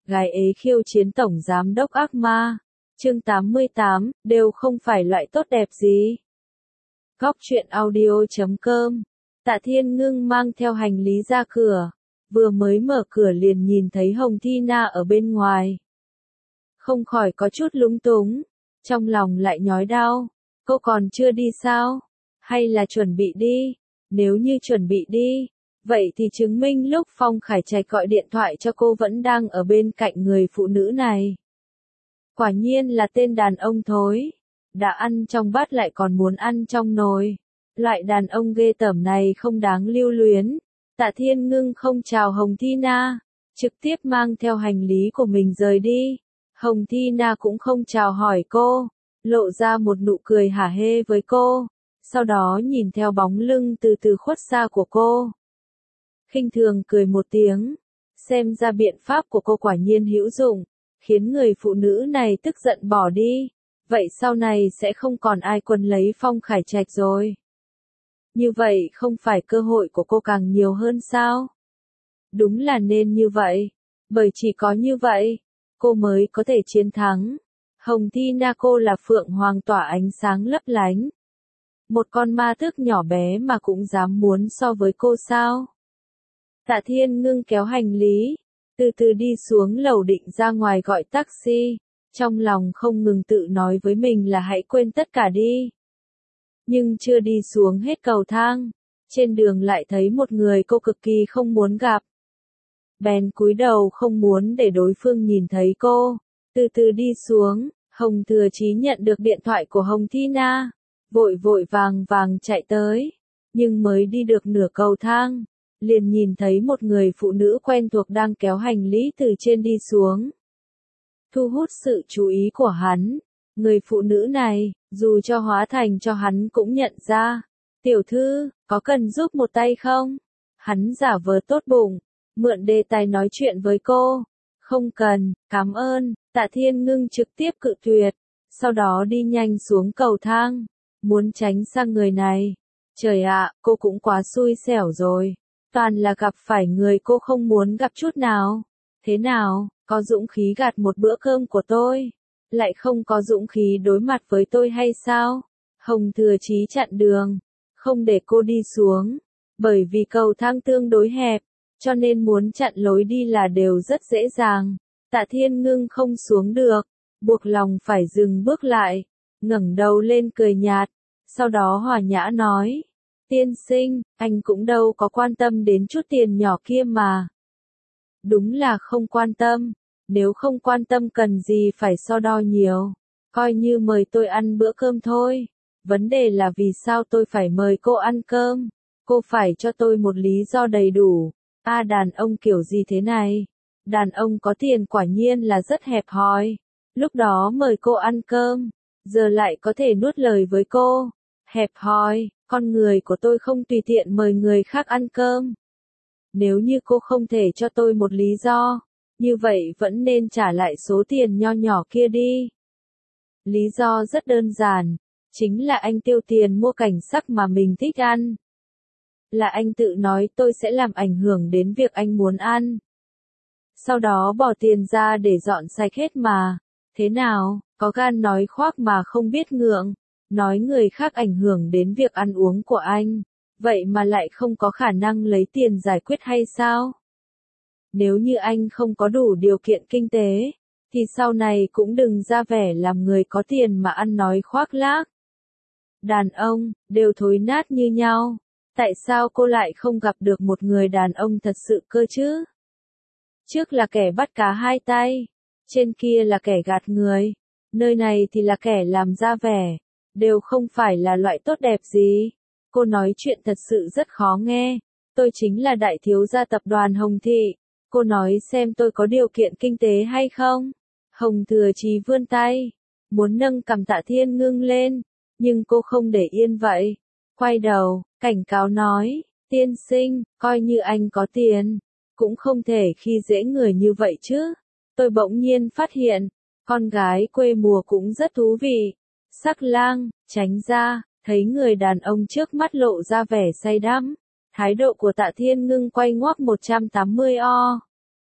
Gái ế khiêu chiến tổng giám đốc ác ma. Chương 88, đều không phải loại tốt đẹp gì. Góc truyện audio.com. Tạ Thiên Ngưng mang theo hành lý ra cửa. Vừa mới mở cửa liền nhìn thấy Hồng Thi Na ở bên ngoài. Không khỏi có chút lúng túng. Trong lòng lại nhói đau. Cô còn chưa đi sao? Hay là chuẩn bị đi? Nếu như chuẩn bị đi, vậy thì chứng minh lúc Phong Khải Trạch gọi điện thoại cho cô vẫn đang ở bên cạnh người phụ nữ này. Quả nhiên là tên đàn ông thối. Đã ăn trong bát lại còn muốn ăn trong nồi. Loại đàn ông ghê tởm này không đáng lưu luyến. Tạ Thiên Ngưng không chào Hồng Thi Na, trực tiếp mang theo hành lý của mình rời đi. Hồng Thi Na cũng không chào hỏi cô, lộ ra một nụ cười hả hê với cô. Sau đó nhìn theo bóng lưng từ từ khuất xa của cô. Khinh thường cười một tiếng. Xem ra biện pháp của cô quả nhiên hữu dụng, khiến người phụ nữ này tức giận bỏ đi. Vậy sau này sẽ không còn ai quấn lấy Phong Khải Trạch rồi. Như vậy không phải cơ hội của cô càng nhiều hơn sao? Đúng là nên như vậy. Bởi chỉ có như vậy, cô mới có thể chiến thắng. Hồng Thi Na cô là phượng hoàng tỏa ánh sáng lấp lánh. Một con ma tước nhỏ bé mà cũng dám muốn so với cô sao? Tạ Thiên Ngưng kéo hành lý, từ từ đi xuống lầu định ra ngoài gọi taxi, trong lòng không ngừng tự nói với mình là hãy quên tất cả đi. Nhưng chưa đi xuống hết cầu thang, trên đường lại thấy một người cô cực kỳ không muốn gặp. Bèn cúi đầu không muốn để đối phương nhìn thấy cô, từ từ đi xuống. Hồng Thừa Chí nhận được điện thoại của Hồng Thi Na, vội vội vàng vàng chạy tới, nhưng mới đi được nửa cầu thang, liền nhìn thấy một người phụ nữ quen thuộc đang kéo hành lý từ trên đi xuống. Thu hút sự chú ý của hắn, người phụ nữ này, dù cho hóa thành cho hắn cũng nhận ra. Tiểu thư, có cần giúp một tay không? Hắn giả vờ tốt bụng, mượn đề tài nói chuyện với cô. Không cần, cảm ơn. Tạ Thiên Ngưng trực tiếp cự tuyệt, sau đó đi nhanh xuống cầu thang, muốn tránh sang người này. Trời ạ, cô cũng quá xui xẻo rồi. Toàn là gặp phải người cô không muốn gặp chút nào. Thế nào, có dũng khí gạt một bữa cơm của tôi, lại không có dũng khí đối mặt với tôi hay sao? Hồng Thừa Chí chặn đường, không để cô đi xuống, bởi vì cầu thang tương đối hẹp, cho nên muốn chặn lối đi là đều rất dễ dàng. Tạ Thiên Ngưng không xuống được, buộc lòng phải dừng bước lại, ngẩng đầu lên cười nhạt, sau đó hòa nhã nói, tiên sinh, anh cũng đâu có quan tâm đến chút tiền nhỏ kia mà. Đúng là không quan tâm, nếu không quan tâm cần gì phải so đo nhiều, coi như mời tôi ăn bữa cơm thôi. Vấn đề là vì sao tôi phải mời cô ăn cơm, cô phải cho tôi một lý do đầy đủ. Đàn ông kiểu gì thế này? Đàn ông có tiền quả nhiên là rất hẹp hòi. Lúc đó mời cô ăn cơm, giờ lại có thể nuốt lời với cô. Hẹp hòi, con người của tôi không tùy tiện mời người khác ăn cơm. Nếu như cô không thể cho tôi một lý do, như vậy vẫn nên trả lại số tiền nho nhỏ kia đi. Lý do rất đơn giản, chính là anh tiêu tiền mua cảnh sắc mà mình thích ăn. Là anh tự nói tôi sẽ làm ảnh hưởng đến việc anh muốn ăn. Sau đó bỏ tiền ra để dọn sạch hết mà. Thế nào, có gan nói khoác mà không biết ngượng, nói người khác ảnh hưởng đến việc ăn uống của anh, vậy mà lại không có khả năng lấy tiền giải quyết hay sao? Nếu như anh không có đủ điều kiện kinh tế, thì sau này cũng đừng ra vẻ làm người có tiền mà ăn nói khoác lác. Đàn ông, đều thối nát như nhau. Tại sao cô lại không gặp được một người đàn ông thật sự cơ chứ? Trước là kẻ bắt cá hai tay, trên kia là kẻ gạt người, nơi này thì là kẻ làm ra vẻ, đều không phải là loại tốt đẹp gì. Cô nói chuyện thật sự rất khó nghe, tôi chính là đại thiếu gia tập đoàn Hồng Thị, cô nói xem tôi có điều kiện kinh tế hay không? Hồng Thừa Chí vươn tay, muốn nâng cằm Tạ Thiên Ngưng lên, nhưng cô không để yên vậy. Quay đầu, cảnh cáo nói, tiên sinh, coi như anh có tiền, cũng không thể khi dễ người như vậy chứ. Tôi bỗng nhiên phát hiện, con gái quê mùa cũng rất thú vị. Sắc lang, tránh ra, thấy người đàn ông trước mắt lộ ra vẻ say đắm. Thái độ của Tạ Thiên Ngưng quay ngoắt 180 o.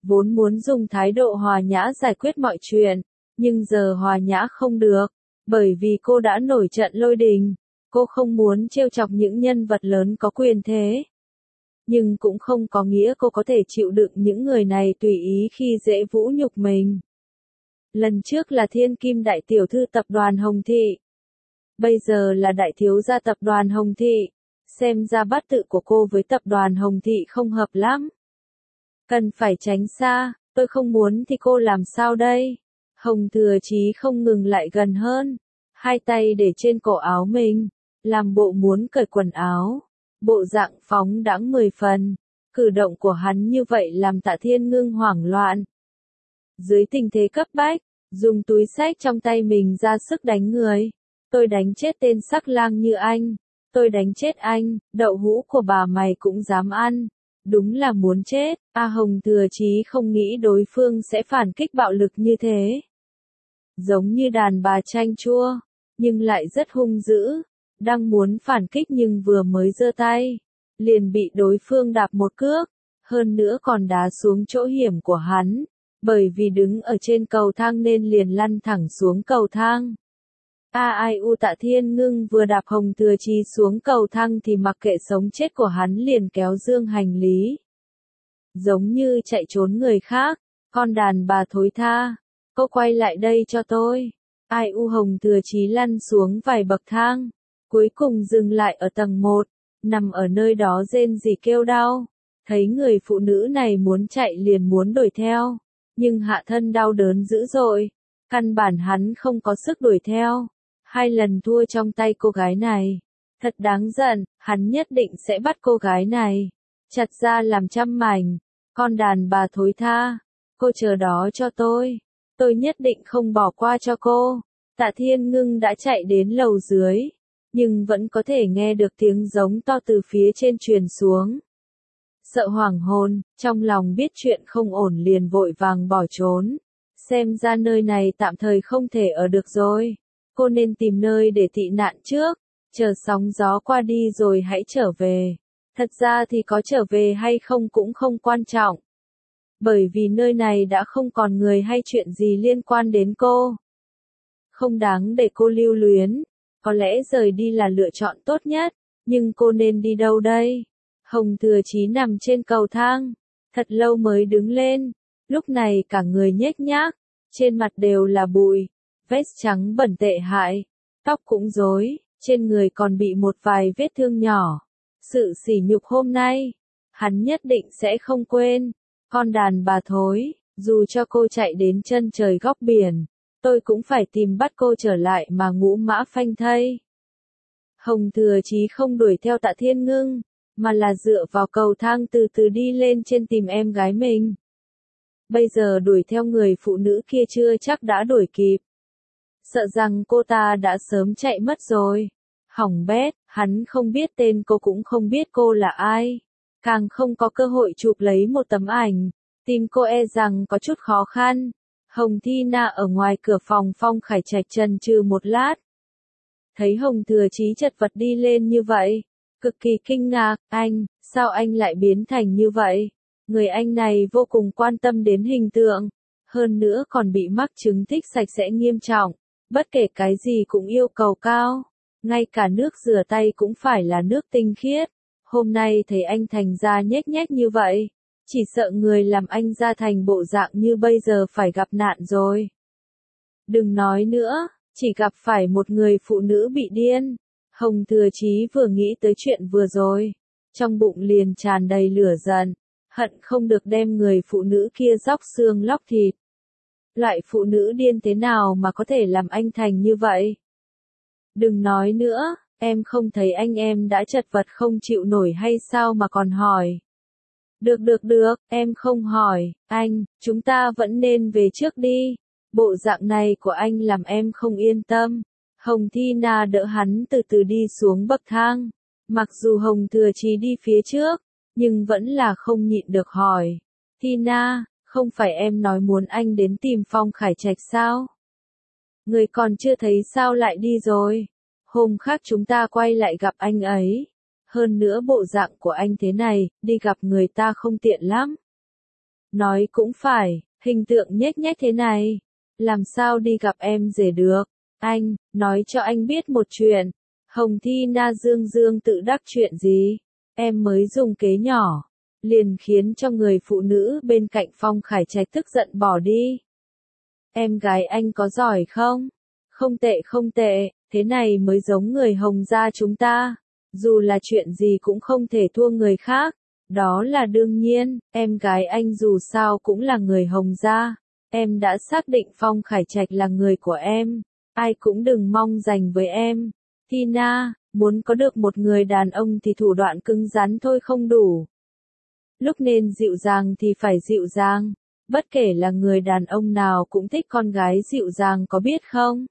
vốn muốn dùng thái độ hòa nhã giải quyết mọi chuyện, nhưng giờ hòa nhã không được, bởi vì cô đã nổi trận lôi đình, cô không muốn trêu chọc những nhân vật lớn có quyền thế. Nhưng cũng không có nghĩa cô có thể chịu đựng những người này tùy ý khi dễ vũ nhục mình. Lần trước là thiên kim đại tiểu thư tập đoàn Hồng Thị. Bây giờ là đại thiếu gia tập đoàn Hồng Thị. Xem ra bát tự của cô với tập đoàn Hồng Thị không hợp lắm. Cần phải tránh xa, tôi không muốn thì cô làm sao đây? Hồng Thừa Chí không ngừng lại gần hơn. Hai tay để trên cổ áo mình, làm bộ muốn cởi quần áo. Bộ dạng phóng đãng 10 phần. Cử động của hắn như vậy làm Tạ Thiên Ngưng hoảng loạn. Dưới tình thế cấp bách, dùng túi xách trong tay mình ra sức đánh người. Tôi đánh chết tên sắc lang như anh. Tôi đánh chết anh, đậu hũ của bà mày cũng dám ăn. Đúng là muốn chết. Hồng Thừa Chí không nghĩ đối phương sẽ phản kích bạo lực như thế. Giống như đàn bà chanh chua, nhưng lại rất hung dữ. Đang muốn phản kích nhưng vừa mới giơ tay, liền bị đối phương đạp một cước, hơn nữa còn đá xuống chỗ hiểm của hắn, bởi vì đứng ở trên cầu thang nên liền lăn thẳng xuống cầu thang. Tạ Thiên Ngưng vừa đạp Hồng Thừa Chí xuống cầu thang thì mặc kệ sống chết của hắn liền kéo dương hành lý. Giống như chạy trốn người khác, con đàn bà thối tha, cô quay lại đây cho tôi. Hồng Thừa Chí lăn xuống vài bậc thang. Cuối cùng dừng lại ở tầng 1, nằm ở nơi đó rên rỉ kêu đau. Thấy người phụ nữ này muốn chạy liền muốn đuổi theo, nhưng hạ thân đau đớn dữ dội, căn bản hắn không có sức đuổi theo. 2 lần thua trong tay cô gái này. Thật đáng giận, hắn nhất định sẽ bắt cô gái này, chặt ra làm trăm mảnh. Con đàn bà thối tha, cô chờ đó cho tôi nhất định không bỏ qua cho cô. Tạ Thiên Ngưng đã chạy đến lầu dưới, nhưng vẫn có thể nghe được tiếng giống to từ phía trên truyền xuống. Sợ hoảng hồn, trong lòng biết chuyện không ổn liền vội vàng bỏ trốn. Xem ra nơi này tạm thời không thể ở được rồi. Cô nên tìm nơi để tị nạn trước, chờ sóng gió qua đi rồi hãy trở về. Thật ra thì có trở về hay không cũng không quan trọng. Bởi vì nơi này đã không còn người hay chuyện gì liên quan đến cô. Không đáng để cô lưu luyến. Có lẽ rời đi là lựa chọn tốt nhất, nhưng cô nên đi đâu đây? Hồng Thừa Chí nằm trên cầu thang, thật lâu mới đứng lên, lúc này cả người nhếch nhác, trên mặt đều là bụi, vest trắng bẩn tệ hại, tóc cũng rối, trên người còn bị một vài vết thương nhỏ. Sự sỉ nhục hôm nay, hắn nhất định sẽ không quên. Con đàn bà thối, dù cho cô chạy đến chân trời góc biển, tôi cũng phải tìm bắt cô trở lại mà ngũ mã phanh thây. Hồng Thừa Chí không đuổi theo Tạ Thiên Ngưng, mà là dựa vào cầu thang từ từ đi lên trên tìm em gái mình. Bây giờ đuổi theo người phụ nữ kia chưa chắc đã đuổi kịp. Sợ rằng cô ta đã sớm chạy mất rồi. Hỏng bét, hắn không biết tên cô cũng không biết cô là ai. Càng không có cơ hội chụp lấy một tấm ảnh. Tìm cô e rằng có chút khó khăn. Hồng Thi Na ở ngoài cửa phòng Phong Khải Trạch chần chừ một lát. Thấy Hồng Thừa Chí chật vật đi lên như vậy, cực kỳ kinh ngạc, sao anh lại biến thành như vậy? Người anh này vô cùng quan tâm đến hình tượng, hơn nữa còn bị mắc chứng thích sạch sẽ nghiêm trọng, bất kể cái gì cũng yêu cầu cao, ngay cả nước rửa tay cũng phải là nước tinh khiết. Hôm nay thấy anh thành ra nhếch nhếch như vậy, chỉ sợ người làm anh ra thành bộ dạng như bây giờ phải gặp nạn rồi. Đừng nói nữa, chỉ gặp phải một người phụ nữ bị điên. Hồng Thừa Chí vừa nghĩ tới chuyện vừa rồi, trong bụng liền tràn đầy lửa giận, hận không được đem người phụ nữ kia róc xương lóc thịt. Loại phụ nữ điên thế nào mà có thể làm anh thành như vậy? Đừng nói nữa, em không thấy anh em đã chật vật không chịu nổi hay sao mà còn hỏi? Được, em không hỏi, chúng ta vẫn nên về trước đi. Bộ dạng này của anh làm em không yên tâm. Hồng Thi Na đỡ hắn từ từ đi xuống bậc thang. Mặc dù Hồng Thừa Chí đi phía trước, nhưng vẫn là không nhịn được hỏi. Thi Na, không phải em nói muốn anh đến tìm Phong Khải Trạch sao? Người còn chưa thấy sao lại đi rồi? Hôm khác chúng ta quay lại gặp anh ấy. Hơn nữa bộ dạng của anh thế này, đi gặp người ta không tiện lắm. Nói cũng phải, hình tượng nhếch nhếch thế này, làm sao đi gặp em rể được. Anh, nói cho anh biết một chuyện. Hồng Thi Na dương dương tự đắc chuyện gì? Em mới dùng kế nhỏ, liền khiến cho người phụ nữ bên cạnh Phong Khải Trạch tức giận bỏ đi. Em gái anh có giỏi không? Không tệ không tệ, thế này mới giống người Hồng gia chúng ta. Dù là chuyện gì cũng không thể thua người khác. Đó là đương nhiên, em gái anh dù sao cũng là người Hồng gia. Em đã xác định Phong Khải Trạch là người của em. Ai cũng đừng mong giành với em. Tina, muốn có được một người đàn ông thì thủ đoạn cứng rắn thôi không đủ. Lúc nên dịu dàng thì phải dịu dàng. Bất kể là người đàn ông nào cũng thích con gái dịu dàng có biết không?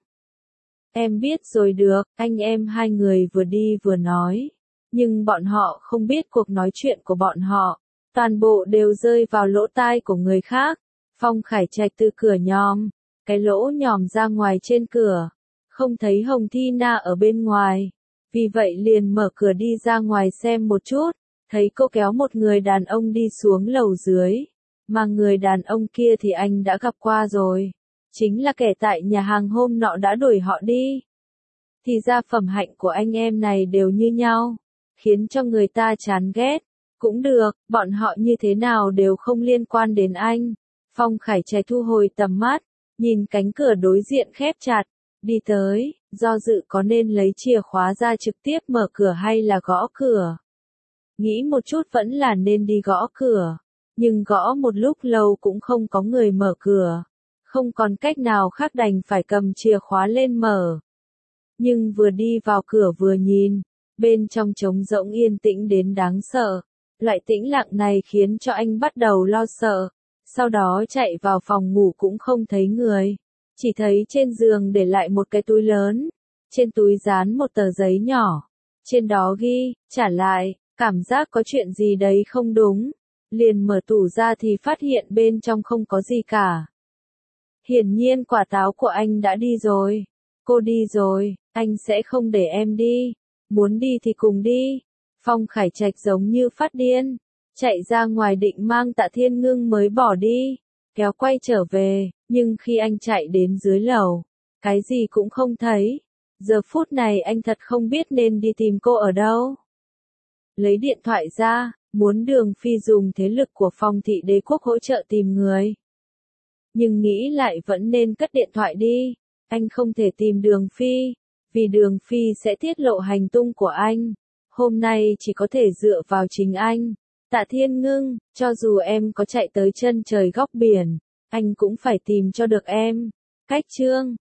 Em biết rồi được, anh em hai người vừa đi vừa nói. Nhưng bọn họ không biết cuộc nói chuyện của bọn họ. Toàn bộ đều rơi vào lỗ tai của người khác. Phong Khải Trạch từ cửa nhòm. Cái lỗ nhòm ra ngoài trên cửa. Không thấy Hồng Thi Na ở bên ngoài. Vì vậy liền mở cửa đi ra ngoài xem một chút. Thấy cô kéo một người đàn ông đi xuống lầu dưới. Mà người đàn ông kia thì anh đã gặp qua rồi. Chính là kẻ tại nhà hàng hôm nọ đã đuổi họ đi. Thì ra phẩm hạnh của anh em này đều như nhau. Khiến cho người ta chán ghét. Cũng được, bọn họ như thế nào đều không liên quan đến anh. Phong Khải Trạch thu hồi tầm mắt. Nhìn cánh cửa đối diện khép chặt. Đi tới, do dự có nên lấy chìa khóa ra trực tiếp mở cửa hay là gõ cửa. Nghĩ một chút vẫn là nên đi gõ cửa. Nhưng gõ một lúc lâu cũng không có người mở cửa. Không còn cách nào khác đành phải cầm chìa khóa lên mở. Nhưng vừa đi vào cửa vừa nhìn, bên trong trống rỗng yên tĩnh đến đáng sợ. Loại tĩnh lặng này khiến cho anh bắt đầu lo sợ. Sau đó chạy vào phòng ngủ cũng không thấy người. Chỉ thấy trên giường để lại một cái túi lớn. Trên túi dán một tờ giấy nhỏ. Trên đó ghi, trả lại, cảm giác có chuyện gì đấy không đúng. Liền mở tủ ra thì phát hiện bên trong không có gì cả. Hiển nhiên quả táo của anh đã đi rồi. Cô đi rồi, anh sẽ không để em đi. Muốn đi thì cùng đi. Phong Khải Trạch giống như phát điên. Chạy ra ngoài định mang Tạ Thiên Ngưng mới bỏ đi. Kéo quay trở về, nhưng khi anh chạy đến dưới lầu, cái gì cũng không thấy. Giờ phút này anh thật không biết nên đi tìm cô ở đâu. Lấy điện thoại ra, muốn Đường Phi dùng thế lực của Phong thị đế quốc hỗ trợ tìm người. Nhưng nghĩ lại vẫn nên cất điện thoại đi. Anh không thể tìm Đường Phi, vì Đường Phi sẽ tiết lộ hành tung của anh. Hôm nay chỉ có thể dựa vào chính anh. Tạ Thiên Ngưng, cho dù em có chạy tới chân trời góc biển, anh cũng phải tìm cho được em. Cách chương